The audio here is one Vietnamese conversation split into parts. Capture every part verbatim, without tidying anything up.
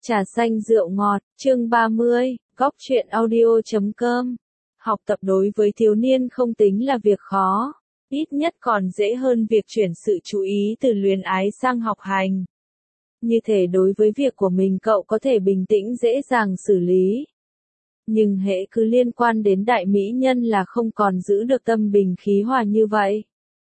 Trà xanh rượu ngọt, chương ba mươi, góc truyện audio chấm com. Học tập đối với thiếu niên không tính là việc khó, ít nhất còn dễ hơn việc chuyển sự chú ý từ luyến ái sang học hành. Như thể đối với việc của mình cậu có thể bình tĩnh dễ dàng xử lý. Nhưng hễ cứ liên quan đến đại mỹ nhân là không còn giữ được tâm bình khí hòa như vậy.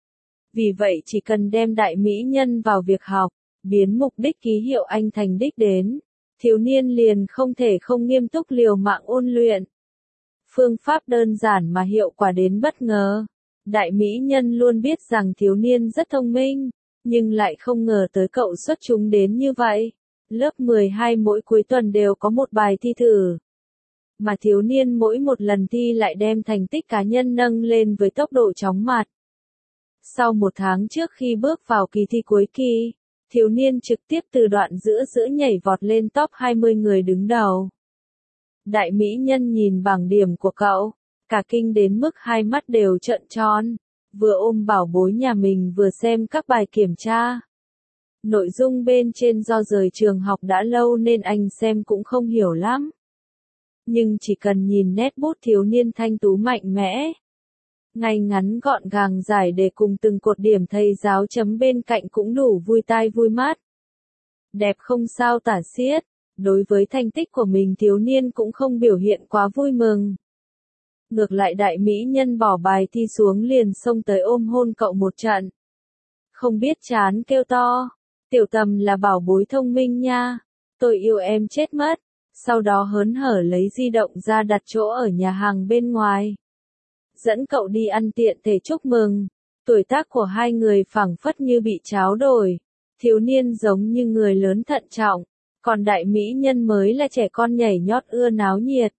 Vì vậy chỉ cần đem đại mỹ nhân vào việc học, biến mục đích ký hiệu anh thành đích đến, thiếu niên liền không thể không nghiêm túc liều mạng ôn luyện. Phương pháp đơn giản mà hiệu quả đến bất ngờ. Đại mỹ nhân luôn biết rằng thiếu niên rất thông minh, nhưng lại không ngờ tới cậu xuất chúng đến như vậy. Lớp mười hai mỗi cuối tuần đều có một bài thi thử. Mà thiếu niên mỗi một lần thi lại đem thành tích cá nhân nâng lên với tốc độ chóng mặt. Sau một tháng trước khi bước vào kỳ thi cuối kỳ, thiếu niên trực tiếp từ đoạn giữa giữa nhảy vọt lên top hai mươi người đứng đầu. Đại mỹ nhân nhìn bảng điểm của cậu, cả kinh đến mức hai mắt đều trợn tròn, vừa ôm bảo bối nhà mình vừa xem các bài kiểm tra. Nội dung bên trên do rời trường học đã lâu nên anh xem cũng không hiểu lắm. Nhưng chỉ cần nhìn nét bút thiếu niên thanh tú mạnh mẽ, ngay ngắn gọn gàng giải đề cùng từng cột điểm thầy giáo chấm bên cạnh cũng đủ vui tai vui mắt. Đẹp không sao tả xiết, đối với thành tích của mình thiếu niên cũng không biểu hiện quá vui mừng. Ngược lại đại mỹ nhân bỏ bài thi xuống liền xông tới ôm hôn cậu một trận. Không biết chán kêu to, tiểu Tầm là bảo bối thông minh nha, tôi yêu em chết mất, sau đó hớn hở lấy di động ra đặt chỗ ở nhà hàng bên ngoài. Dẫn cậu đi ăn tiện thể chúc mừng. Tuổi tác của hai người phảng phất như bị tráo đổi. Thiếu niên giống như người lớn thận trọng, còn đại mỹ nhân mới là trẻ con nhảy nhót ưa náo nhiệt.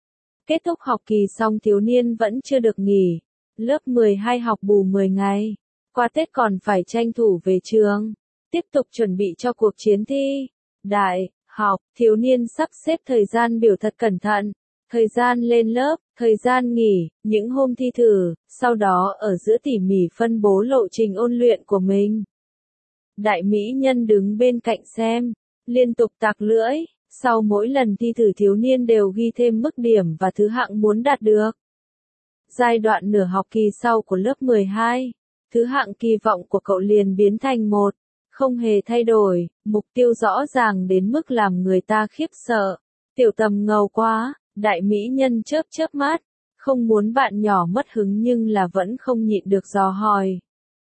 Kết thúc học kỳ xong thiếu niên vẫn chưa được nghỉ. Lớp mười hai học bù mười ngày. Qua Tết còn phải tranh thủ về trường. Tiếp tục chuẩn bị cho cuộc chiến thi. Đại học, thiếu niên sắp xếp thời gian biểu thật cẩn thận. Thời gian lên lớp, thời gian nghỉ, những hôm thi thử, sau đó ở giữa tỉ mỉ phân bố lộ trình ôn luyện của mình. Đại mỹ nhân đứng bên cạnh xem, liên tục tạc lưỡi, sau mỗi lần thi thử thiếu niên đều ghi thêm mức điểm và thứ hạng muốn đạt được. Giai đoạn nửa học kỳ sau của lớp mười hai, thứ hạng kỳ vọng của cậu liền biến thành một, không hề thay đổi, mục tiêu rõ ràng đến mức làm người ta khiếp sợ. Tiểu Tầm ngầu quá. Đại mỹ nhân chớp chớp mắt, không muốn bạn nhỏ mất hứng nhưng là vẫn không nhịn được dò hỏi.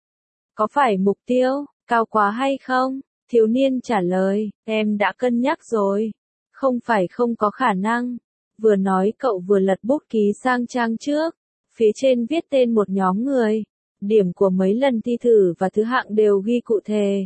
Có phải mục tiêu cao quá hay không? Thiếu niên trả lời, em đã cân nhắc rồi. Không phải không có khả năng. Vừa nói cậu vừa lật bút ký sang trang trước. Phía trên viết tên một nhóm người. Điểm của mấy lần thi thử và thứ hạng đều ghi cụ thể.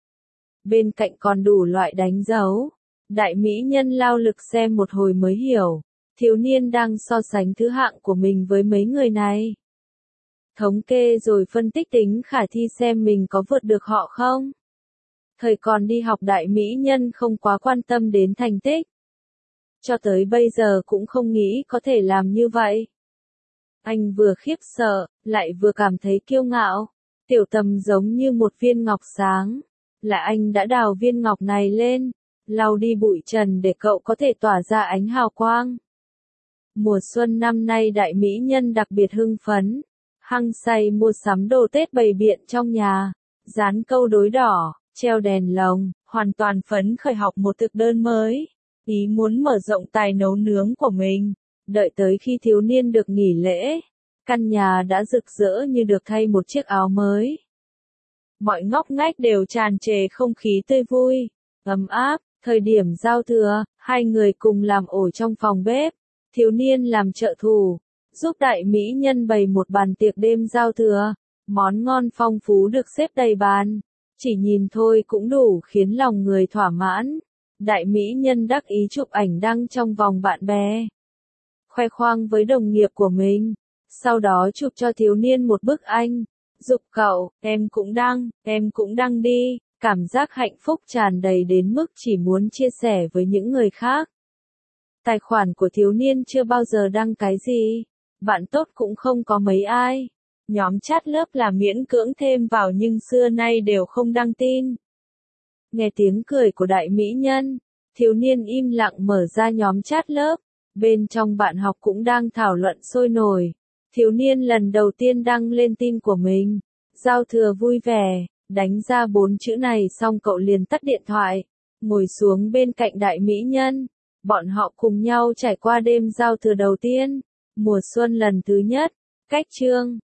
Bên cạnh còn đủ loại đánh dấu. Đại mỹ nhân lao lực xem một hồi mới hiểu. Thiếu niên đang so sánh thứ hạng của mình với mấy người này. Thống kê rồi phân tích tính khả thi xem mình có vượt được họ không. Thời còn đi học đại mỹ nhân không quá quan tâm đến thành tích. Cho tới bây giờ cũng không nghĩ có thể làm như vậy. Anh vừa khiếp sợ, lại vừa cảm thấy kiêu ngạo. Tiểu Tầm giống như một viên ngọc sáng. Là anh đã đào viên ngọc này lên, lau đi bụi trần để cậu có thể tỏa ra ánh hào quang. Mùa xuân năm nay đại mỹ nhân đặc biệt hưng phấn, hăng say mua sắm đồ Tết bày biện trong nhà, dán câu đối đỏ, treo đèn lồng, hoàn toàn phấn khởi học một thực đơn mới, ý muốn mở rộng tài nấu nướng của mình. Đợi tới khi thiếu niên được nghỉ lễ, căn nhà đã rực rỡ như được thay một chiếc áo mới. Mọi ngóc ngách đều tràn trề không khí tươi vui, ấm áp. Thời điểm giao thừa, hai người cùng làm ổ trong phòng bếp. Thiếu niên làm trợ thủ, giúp đại mỹ nhân bày một bàn tiệc đêm giao thừa, món ngon phong phú được xếp đầy bàn, chỉ nhìn thôi cũng đủ khiến lòng người thỏa mãn. Đại mỹ nhân đắc ý chụp ảnh đăng trong vòng bạn bè, khoe khoang với đồng nghiệp của mình, sau đó chụp cho thiếu niên một bức ảnh, giục cậu, em cũng đăng, em cũng đăng đi, cảm giác hạnh phúc tràn đầy đến mức chỉ muốn chia sẻ với những người khác. Tài khoản của thiếu niên chưa bao giờ đăng cái gì, bạn tốt cũng không có mấy ai. Nhóm chat lớp là miễn cưỡng thêm vào nhưng xưa nay đều không đăng tin. Nghe tiếng cười của đại mỹ nhân, Thiếu niên im lặng mở ra nhóm chat lớp. Bên trong bạn học cũng đang thảo luận sôi nổi. Thiếu niên lần đầu tiên đăng lên tin của mình. Giao thừa vui vẻ. Đánh ra bốn chữ này xong cậu liền tắt điện thoại. Ngồi xuống bên cạnh đại mỹ nhân. Bọn họ cùng nhau trải qua đêm giao thừa đầu tiên. Mùa xuân lần thứ nhất. Cách chương